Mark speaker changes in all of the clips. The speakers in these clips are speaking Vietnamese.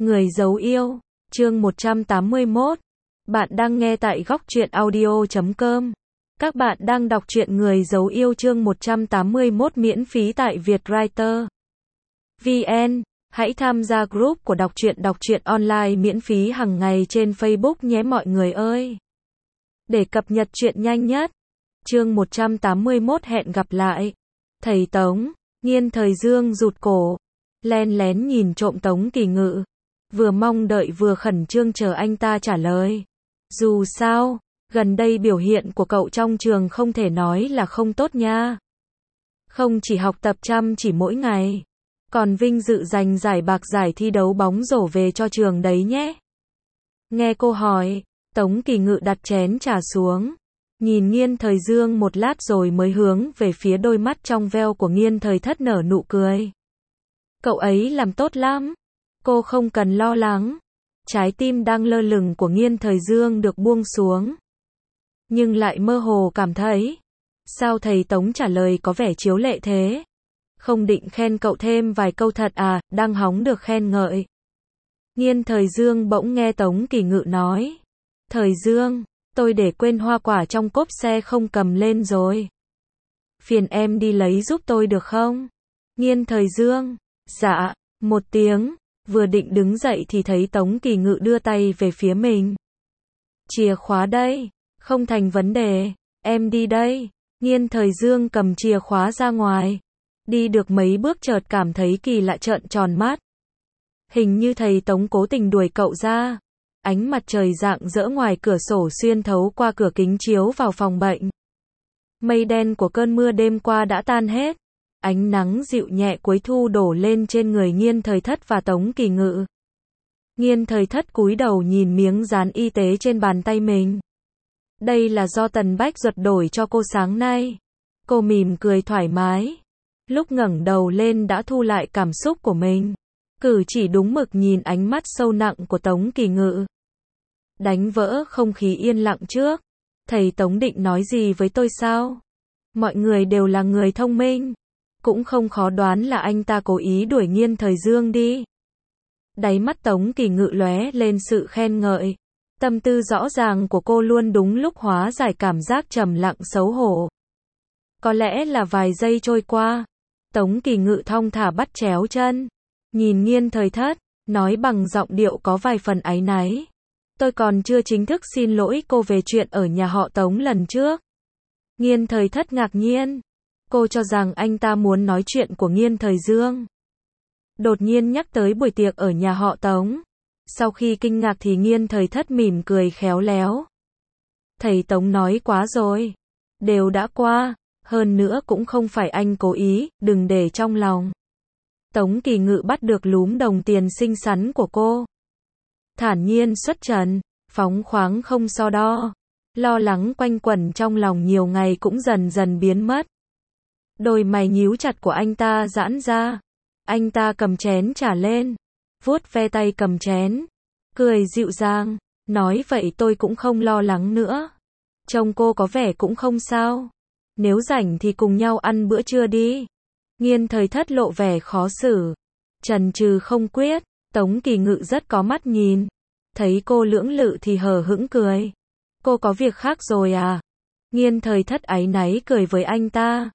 Speaker 1: Người giấu yêu, chương 181. Bạn đang nghe tại góc truyện audio.com. Các bạn đang đọc truyện Người giấu yêu chương 181 miễn phí tại Vietwriter VN. Hãy tham gia group của đọc truyện online miễn phí hàng ngày trên Facebook nhé mọi người ơi. Để cập nhật truyện nhanh nhất. Chương 181 hẹn gặp lại. Thầy Tống, Nghiên Thời Dương rụt cổ, len lén nhìn trộm Tống Kỳ Ngự, vừa mong đợi vừa khẩn trương chờ anh ta trả lời. Dù sao, gần đây biểu hiện của cậu trong trường không thể nói là không tốt nha. Không chỉ học tập chăm chỉ mỗi ngày, còn vinh dự giành giải bạc giải thi đấu bóng rổ về cho trường đấy nhé. Nghe cô hỏi, Tống Kỳ Ngự đặt chén trà xuống, nhìn Nghiên Thời Dương một lát rồi mới hướng về phía đôi mắt trong veo của Nghiên Thời Thất nở nụ cười. Cậu ấy làm tốt lắm, cô không cần lo lắng. Trái tim đang lơ lửng của Nghiên Thời Dương được buông xuống, nhưng lại mơ hồ cảm thấy, sao thầy Tống trả lời có vẻ chiếu lệ thế? Không định khen cậu thêm vài câu thật à, đang hóng được khen ngợi. Nghiên Thời Dương bỗng nghe Tống Kỳ Ngự nói, Thời Dương, tôi để quên hoa quả trong cốp xe không cầm lên rồi. Phiền em đi lấy giúp tôi được không? Nghiên Thời Dương, dạ, một tiếng, vừa định đứng dậy thì thấy Tống Kỳ Ngự đưa tay về phía mình. Chìa khóa đây, không thành vấn đề, em đi đây. Nghiên Thời Dương cầm chìa khóa ra ngoài. Đi được mấy bước chợt cảm thấy kỳ lạ trợn tròn mắt. Hình như thầy Tống cố tình đuổi cậu ra. Ánh mặt trời rạng rỡ ngoài cửa sổ xuyên thấu qua cửa kính chiếu vào phòng bệnh. Mây đen của cơn mưa đêm qua đã tan hết. Ánh nắng dịu nhẹ cuối thu đổ lên trên người Nghiên Thời Thất và Tống Kỳ Ngự. Nghiên Thời Thất cúi đầu nhìn miếng dán y tế trên bàn tay mình. Đây là do Tần Bách Duật đổi cho cô sáng nay. Cô mỉm cười thoải mái. Lúc ngẩng đầu lên đã thu lại cảm xúc của mình. Cử chỉ đúng mực nhìn ánh mắt sâu nặng của Tống Kỳ Ngự. Đánh vỡ không khí yên lặng trước. Thầy Tống định nói gì với tôi sao? Mọi người đều là người thông minh. Cũng không khó đoán là anh ta cố ý đuổi Nghiên Thời Dương đi. Đáy mắt Tống Kỳ Ngự lóe lên sự khen ngợi. Tâm tư rõ ràng của cô luôn đúng lúc hóa giải cảm giác trầm lặng xấu hổ. Có lẽ là vài giây trôi qua, Tống Kỳ Ngự thong thả bắt chéo chân, nhìn Nghiên Thời Thất, nói bằng giọng điệu có vài phần áy náy. Tôi còn chưa chính thức xin lỗi cô về chuyện ở nhà họ Tống lần trước. Nghiên Thời Thất ngạc nhiên. Cô cho rằng anh ta muốn nói chuyện của Nghiên Thời Dương. Đột nhiên nhắc tới buổi tiệc ở nhà họ Tống. Sau khi kinh ngạc thì Nghiên Thời Thất mỉm cười khéo léo. Thầy Tống nói quá rồi. Đều đã qua, hơn nữa cũng không phải anh cố ý, đừng để trong lòng. Tống Kỳ Ngự bắt được lúm đồng tiền xinh xắn của cô. Thản nhiên xuất trần, phóng khoáng không so đo. Lo lắng quanh quẩn trong lòng nhiều ngày cũng dần dần biến mất. Đôi mày nhíu chặt của anh ta giãn ra. Anh ta cầm chén trà lên, vuốt ve tay cầm chén, cười dịu dàng, nói vậy tôi cũng không lo lắng nữa. Trông cô có vẻ cũng không sao. Nếu rảnh thì cùng nhau ăn bữa trưa đi. Nghiên Thời Thất lộ vẻ khó xử, chần chừ không quyết. Tống Kỳ Ngự rất có mắt nhìn. Thấy cô lưỡng lự thì hờ hững cười. Cô có việc khác rồi à? Nghiên Thời Thất áy náy cười với anh ta.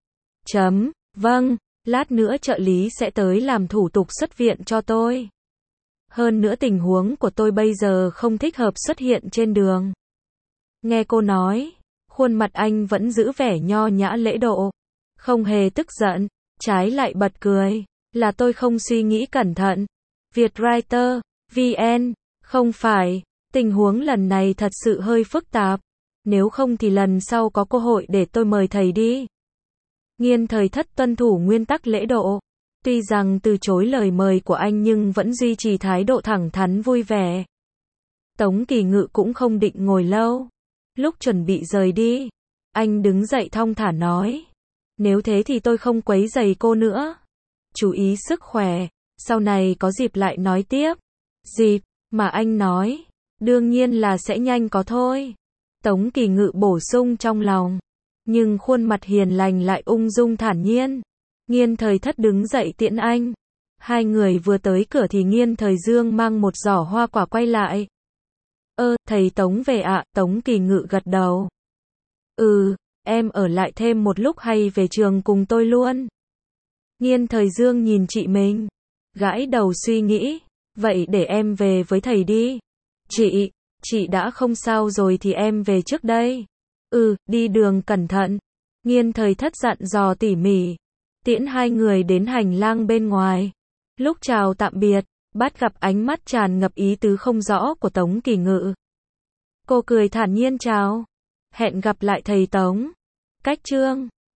Speaker 1: Vâng, lát nữa trợ lý sẽ tới làm thủ tục xuất viện cho tôi. Hơn nữa tình huống của tôi bây giờ không thích hợp xuất hiện trên đường. Nghe cô nói, khuôn mặt anh vẫn giữ vẻ nho nhã lễ độ. Không hề tức giận, trái lại bật cười. Là tôi không suy nghĩ cẩn thận. Vietwriter VN, không phải. Tình huống lần này thật sự hơi phức tạp. Nếu không thì lần sau có cơ hội để tôi mời thầy đi. Nghiên Thời Thất tuân thủ nguyên tắc lễ độ. Tuy rằng từ chối lời mời của anh nhưng vẫn duy trì thái độ thẳng thắn vui vẻ. Tống Kỳ Ngự cũng không định ngồi lâu. Lúc chuẩn bị rời đi, anh đứng dậy thong thả nói. Nếu thế thì tôi không quấy rầy cô nữa. Chú ý sức khỏe, sau này có dịp lại nói tiếp. Dịp, mà anh nói, đương nhiên là sẽ nhanh có thôi. Tống Kỳ Ngự bổ sung trong lòng. Nhưng khuôn mặt hiền lành lại ung dung thản nhiên. Nghiên Thời Thất đứng dậy tiễn anh. Hai người vừa tới cửa thì Nghiên Thời Dương mang một giỏ hoa quả quay lại. Thầy Tống về ạ, Tống Kỳ Ngự gật đầu. Em ở lại thêm một lúc hay về trường cùng tôi luôn? Nghiên Thời Dương nhìn chị mình, gãi đầu suy nghĩ, vậy để em về với thầy đi. Chị đã không sao rồi thì em về trước đây. Đi đường cẩn thận. Nghiên Thời Thất dặn dò tỉ mỉ, tiễn hai người đến hành lang bên ngoài. Lúc chào tạm biệt, bắt gặp ánh mắt tràn ngập ý tứ không rõ của Tống Kỳ Ngự. Cô cười thản nhiên chào. Hẹn gặp lại thầy Tống. Cách chương